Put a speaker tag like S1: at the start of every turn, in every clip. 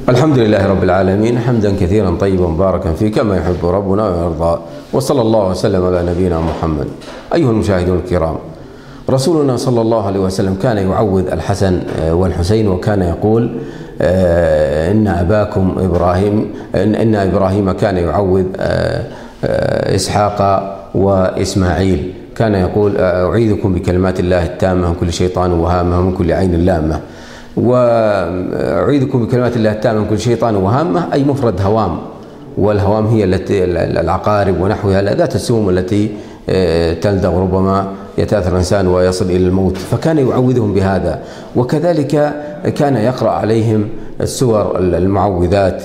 S1: الحمد لله رب العالمين، حمدا كثيرا طيبا مباركا فيه كما يحب ربنا ويرضى، وصلى الله وسلم على نبينا محمد. أيها المشاهدون الكرام، رسولنا صلى الله عليه وسلم كان يعوذ الحسن والحسين، وكان يقول إن أباكم إبراهيم إن إبراهيم كان يعوذ إسحاق وإسماعيل، كان يقول أعيذكم بكلمات الله التامة من كل شيطان وهامة ومن كل عين لامة. وأعيذكم بكلمات الله التامة من كل شيطان وهامة أي مفرد هوام، والهوام هي التي العقارب ونحوها ذات السموم التي تلدغ، ربما يتأثر الإنسان ويصل إلى الموت، فكان يعوذهم بهذا. وكذلك كان يقرأ عليهم السور المعوذات.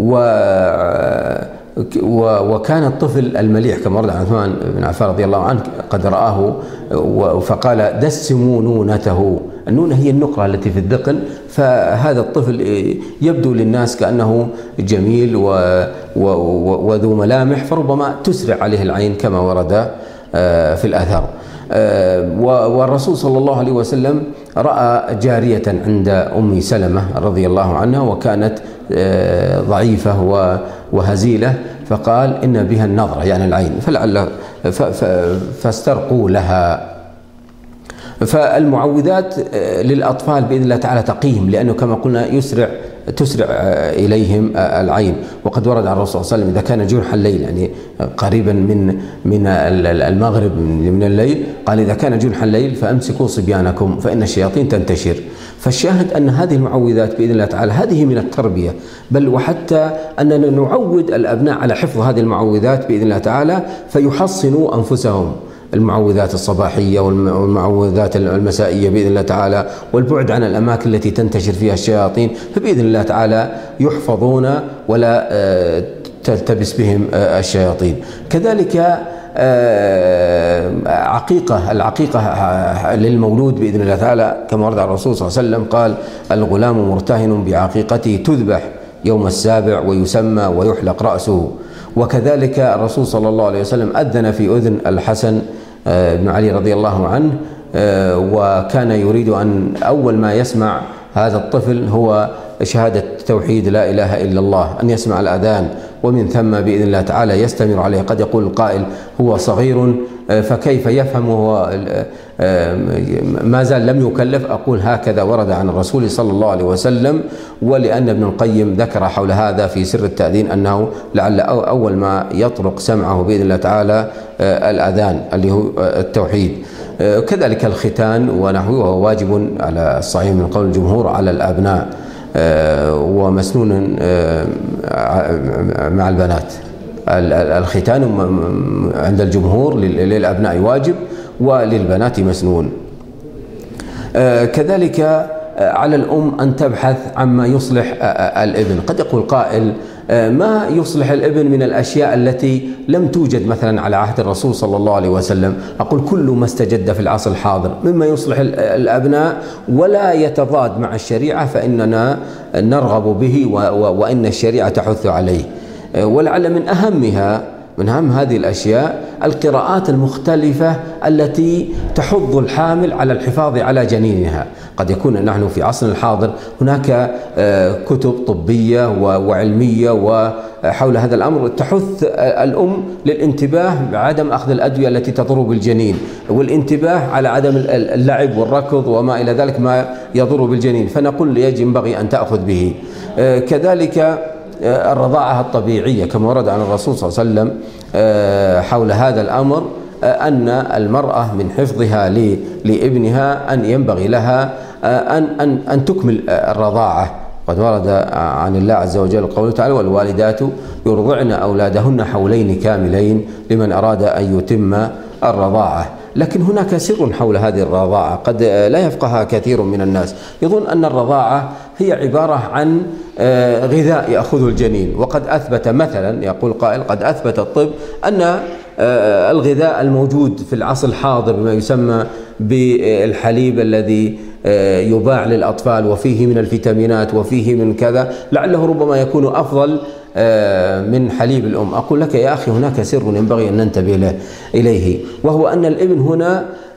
S1: وكان الطفل المليح كما ورد عن عثمان بن عفان رضي الله عنه قد رآه فقال دسموا نونته. النونة هي النقرة التي في الذقن، فهذا الطفل يبدو للناس كأنه جميل وذو ملامح، فربما تسرع عليه العين كما ورد في الأثر. والرسول صلى الله عليه وسلم رأى جارية عند أم سلمة رضي الله عنها، وكانت ضعيفة وهزيلة، فقال إن بها النظرة يعني العين، فاسترقوا لها. فالمعوذات للأطفال بإذن الله تعالى تقيهم، لأنه كما قلنا تسرع إليهم العين. وقد ورد عن الرسول صلى الله عليه وسلم إذا كان جنح الليل، يعني قريبا من المغرب من الليل، قال إذا كان جنح الليل فأمسكوا صبيانكم فإن الشياطين تنتشر. فالشاهد أن هذه المعوذات بإذن الله تعالى هذه من التربية، بل وحتى أننا نعود الأبناء على حفظ هذه المعوذات بإذن الله تعالى فيحصنوا أنفسهم، المعوذات الصباحية والمعوذات المسائية بإذن الله تعالى، والبعد عن الأماكن التي تنتشر فيها الشياطين، فبإذن الله تعالى يحفظون ولا تلتبس بهم الشياطين. كذلك العقيقة للمولود بإذن الله تعالى كما ورد عن الرسول صلى الله عليه وسلم قال الغلام مرتهن بعقيقته تذبح يوم السابع ويسمى ويحلق رأسه. وكذلك الرسول صلى الله عليه وسلم أذن في أذن الحسن بن علي رضي الله عنه، وكان يريد أن أول ما يسمع هذا الطفل هو شهادة توحيد لا إله إلا الله، أن يسمع الأذان، ومن ثم بإذن الله تعالى يستمر عليه. قد يقول القائل هو صغير فكيف يفهم وهو ما زال لم يكلف؟ أقول هكذا ورد عن الرسول صلى الله عليه وسلم. ولأن ابن القيم ذكر حول هذا في سر التأذين أنه لعل أول ما يطرق سمعه بإذن الله تعالى الأذان اللي هو التوحيد. كذلك الختان ونحوه وهو واجب على الصحيح من قول الجمهور على الأبناء، ومسنون مع البنات. الختان عند الجمهور للأبناء واجب وللبنات مسنون. كذلك على الأم أن تبحث عما يصلح الابن. قد يقول قائل ما يصلح الابن من الأشياء التي لم توجد مثلا على عهد الرسول صلى الله عليه وسلم؟ أقول كل ما استجد في العصر الحاضر مما يصلح الأبناء ولا يتضاد مع الشريعة فإننا نرغب به، وإن الشريعة تحث عليه. ولعل من أهم هذه الأشياء القراءات المختلفة التي تحض الحامل على الحفاظ على جنينها. قد يكون نحن في عصرنا الحاضر هناك كتب طبية وعلمية وحول هذا الأمر تحث الأم للانتباه بعدم أخذ الأدوية التي تضر بالجنين، والانتباه على عدم اللعب والركض وما إلى ذلك ما يضر بالجنين، فنقول ينبغي أن تأخذ به. كذلك الرضاعة الطبيعية كما ورد عن الرسول صلى الله عليه وسلم حول هذا الأمر أن المرأة من حفظها لابنها أن ينبغي لها أن تكمل الرضاعة. قد ورد عن الله عز وجل قوله تعالى والوالدات يرضعن أولادهن حولين كاملين لمن أراد أن يتم الرضاعة. لكن هناك سر حول هذه الرضاعة قد لا يفقهها كثير من الناس، يظن أن الرضاعة هي عبارة عن غذاء يأخذه الجنين. وقد أثبت مثلا، يقول قائل قد أثبت الطب أن الغذاء الموجود في العصر الحاضر بما يسمى بالحليب الذي يباع للأطفال وفيه من الفيتامينات وفيه من كذا لعله ربما يكون أفضل من حليب الأم. أقول لك يا أخي هناك سر ينبغي أن ننتبه إليه، وهو أن الابن هنا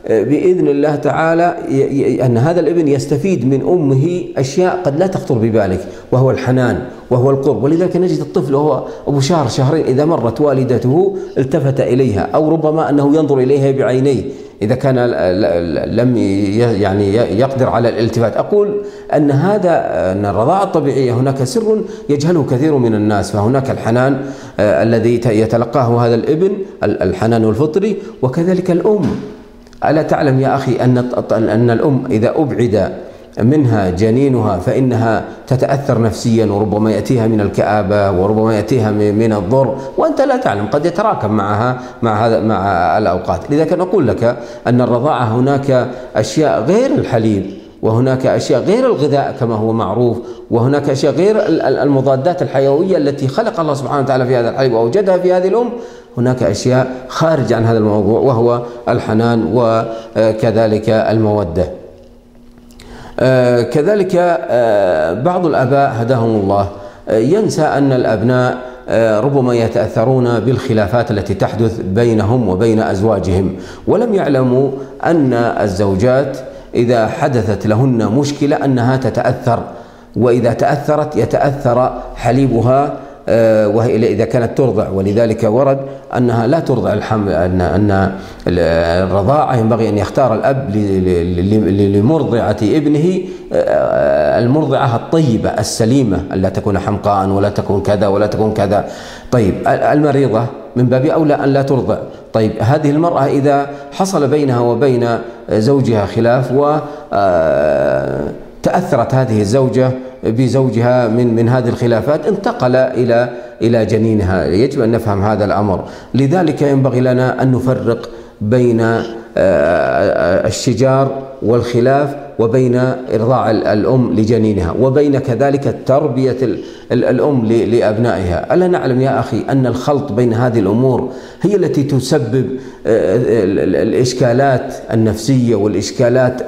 S1: بإذن الله تعالى أن هذا الابن يستفيد من أمه أشياء قد لا تخطر ببالك، وهو الحنان وهو القرب. ولذلك نجد الطفل وهو أبو شهر شهرين إذا مرت والدته التفت إليها، أو ربما أنه ينظر إليها بعينيه إذا كان لم يعني يقدر على الالتفات. أقول أن الرضاعة الطبيعية هناك سر يجهله كثير من الناس، فهناك الحنان الذي يتلقاه هذا الابن، الحنان الفطري، وكذلك الأم. ألا تعلم يا أخي أن الأم إذا أبعد منها جنينها فإنها تتأثر نفسيا، وربما يأتيها من الكآبة، وربما يأتيها من الضر، وأنت لا تعلم، قد يتراكم معها مع الأوقات. لذلك نقول لك أن الرضاعة هناك أشياء غير الحليب، وهناك أشياء غير الغذاء كما هو معروف، وهناك أشياء غير المضادات الحيوية التي خلق الله سبحانه وتعالى في هذا الحليب وأوجدها في هذه الأم. هناك أشياء خارج عن هذا الموضوع، وهو الحنان وكذلك المودة. كذلك بعض الآباء هداهم الله ينسى أن الأبناء ربما يتأثرون بالخلافات التي تحدث بينهم وبين أزواجهم، ولم يعلموا أن الزوجات إذا حدثت لهن مشكلة أنها تتأثر، وإذا تأثرت يتأثر حليبها، وهي إذا كانت ترضع. ولذلك ورد أنها لا ترضع الحمل، أن الرضاعة ينبغي أن يختار الأب لمرضعة ابنه المرضعة الطيبة السليمة، ألا تكون حمقاء ولا تكون كذا ولا تكون كذا. طيب المريضة من باب أولى أن لا ترضع. طيب هذه المرأة إذا حصل بينها وبين زوجها خلاف وتأثرت هذه الزوجة بزوجها من هذه الخلافات، انتقل إلى جنينها. يجب أن نفهم هذا الأمر. لذلك ينبغي لنا أن نفرق بين الشجار والخلاف، وبين إرضاع الأم لجنينها، وبين كذلك تربية الأم لأبنائها. ألا نعلم يا أخي أن الخلط بين هذه الأمور هي التي تسبب الإشكالات النفسية والإشكالات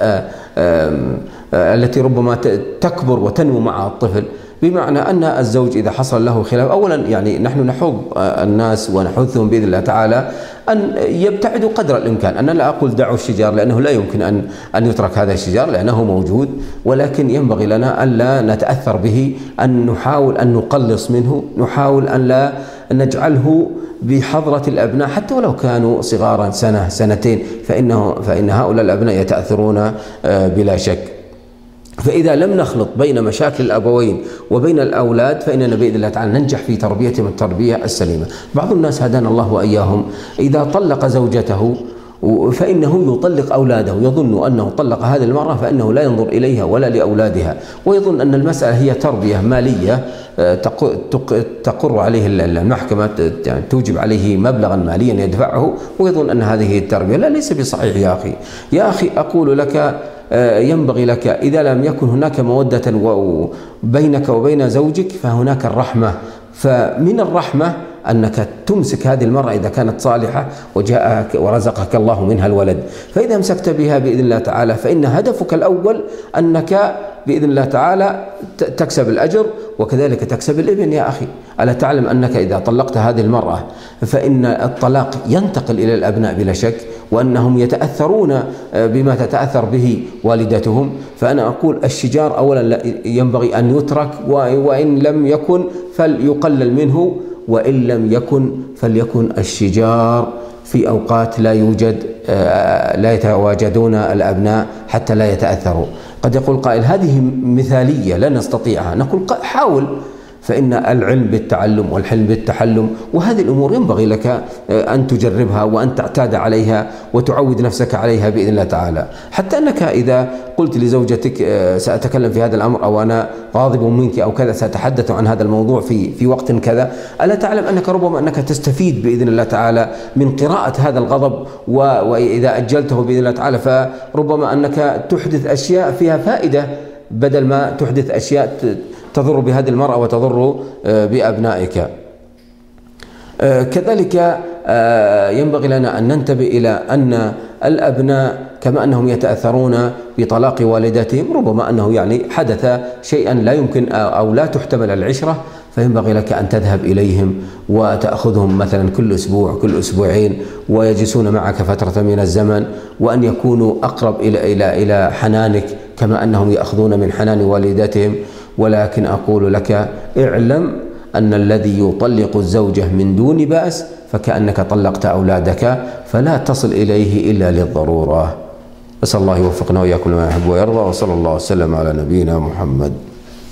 S1: التي ربما تكبر وتنمو مع الطفل. بمعنى أن الزوج إذا حصل له خلاف، أولا يعني نحن نحض الناس ونحثهم بإذن الله تعالى أن يبتعدوا قدر الإمكان. أنا لا أقول دعوا الشجار، لأنه لا يمكن أن يترك هذا الشجار لأنه موجود، ولكن ينبغي لنا أن لا نتأثر به، أن نحاول أن نقلص منه، نحاول أن لا نجعله بحضرة الأبناء حتى ولو كانوا صغارا سنة سنتين، فإن هؤلاء الأبناء يتأثرون بلا شك. فإذا لم نخلط بين مشاكل الأبوين وبين الأولاد فإننا بإذن الله تعالى ننجح في تربيتهم التربية السليمة. بعض الناس هدانا الله وإياهم إذا طلق زوجته فإنه يطلق أولاده، يظن أنه طلق هذه المرأة فإنه لا ينظر إليها ولا لأولادها، ويظن أن المسألة هي تربية مالية تقر عليه المحكمة، توجب عليه مبلغا ماليا يدفعه، ويظن أن هذه التربية. لا، ليس بصحيح يا أخي. يا أخي أقول لك ينبغي لك إذا لم يكن هناك مودة بينك وبين زوجك فهناك الرحمة. فمن الرحمة أنك تمسك هذه المرأة إذا كانت صالحة وجاءك ورزقك الله منها الولد، فإذا امسكت بها بإذن الله تعالى فإن هدفك الأول أنك بإذن الله تعالى تكسب الأجر، وكذلك تكسب الابن. يا أخي ألا تعلم أنك إذا طلقت هذه المرأة فإن الطلاق ينتقل إلى الأبناء بلا شك، وأنهم يتأثرون بما تتأثر به والدتهم. فأنا أقول الشجار أولا ينبغي أن يترك، وإن لم يكن فليقلل منه، وإن لم يكن فليكن الشجار في أوقات لا يتواجدون الأبناء حتى لا يتأثروا. قد يقول قائل هذه مثالية لا نستطيعها، نقول حاول، فإن العلم بالتعلم والحلم بالتحلم، وهذه الأمور ينبغي لك أن تجربها وأن تعتاد عليها وتعود نفسك عليها بإذن الله تعالى. حتى أنك إذا قلت لزوجتك سأتكلم في هذا الأمر، أو أنا غاضب منك أو كذا، سأتحدث عن هذا الموضوع في وقت كذا، ألا تعلم أنك ربما أنك تستفيد بإذن الله تعالى من قراءة هذا الغضب، وإذا أجلته بإذن الله تعالى فربما أنك تحدث أشياء فيها فائدة بدل ما تحدث أشياء تضر بهذه المرأة وتضر بأبنائك. كذلك ينبغي لنا أن ننتبه إلى أن الأبناء كما أنهم يتأثرون بطلاق والدتهم، ربما أنه يعني حدث شيئا لا يمكن أو لا تحتمل العشرة، فينبغي لك أن تذهب إليهم وتأخذهم مثلا كل أسبوع كل أسبوعين ويجلسون معك فترة من الزمن، وأن يكونوا أقرب إلى حنانك كما أنهم يأخذون من حنان والدتهم. ولكن أقول لك اعلم أن الذي يطلق الزوجة من دون بأس فكأنك طلقت أولادك، فلا تصل إليه إلا للضرورة. أسأل الله يوفقنا وإياكم لما يحب ويرضى، وصلى الله وسلم على نبينا محمد.